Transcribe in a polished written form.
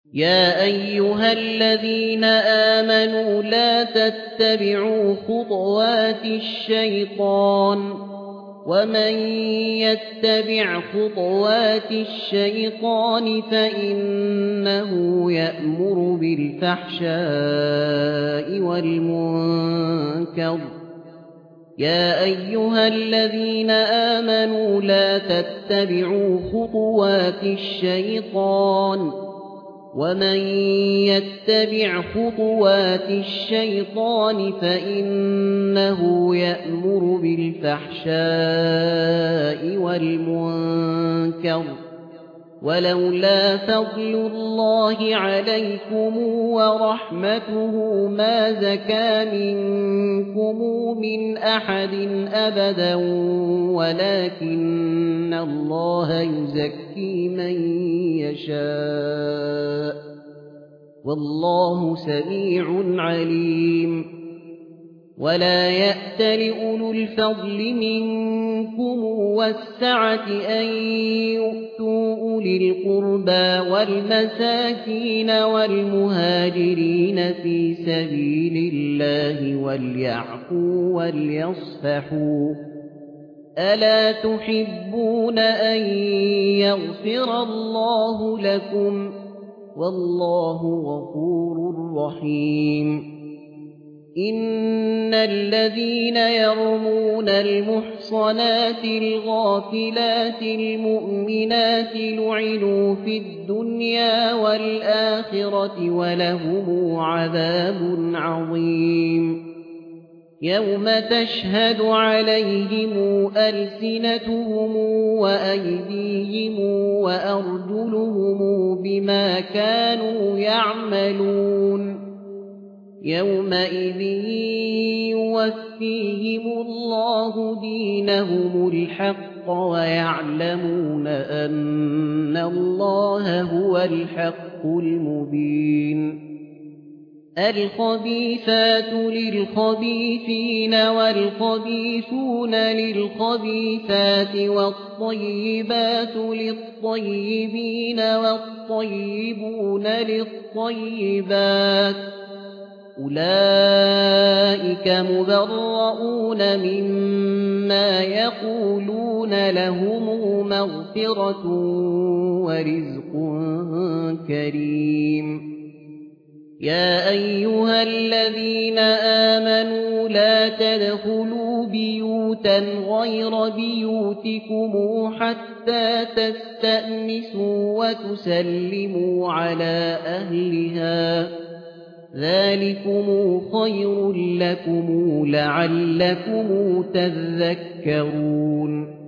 يا أيها الذين آمنوا لا تتبعوا خطوات الشيطان ومن يتبع خطوات الشيطان فإنه يأمر بالفحشاء والمنكر يا أيها الذين آمنوا لا تتبعوا خطوات الشيطان ومن يتبع خطوات الشيطان فإنه يأمر بالفحشاء والمنكر ولولا فضل الله عليكم ورحمته ما زكى منكم من أحد أبدا ولكن الله يزكي من يشاء والله سميع عليم ولا يأتل أولو الفضل منكم والسعة أن يؤتوا أولي القربى والمساكين والمهاجرين في سبيل الله وليعفوا وليصفحوا ألا تحبون أن يغفر الله لكم والله غفور رحيم إن الذين يرمون المحصنات الغافلات المؤمنات لعنوا في الدنيا والآخرة ولهم عذاب عظيم يوم تشهد عليهم ألسنتهم وأيديهم وأرجلهم بما كانوا يعملون يومئذ يوفيهم الله دينهم الحق ويعلمون أن الله هو الحق المبين الخبيثات للخبيثين والخبيثون للخبيثات والطيبات للطيبين والطيبون للطيبات أولئك مبرؤون مما يقولون لهم مغفرة ورزق كريم يا أيها الذين آمنوا لا تدخلوا بيوتا غير بيوتكم حتى تستأنسوا وتسلموا على أهلها ذلكم خير لكم لعلكم تذكرون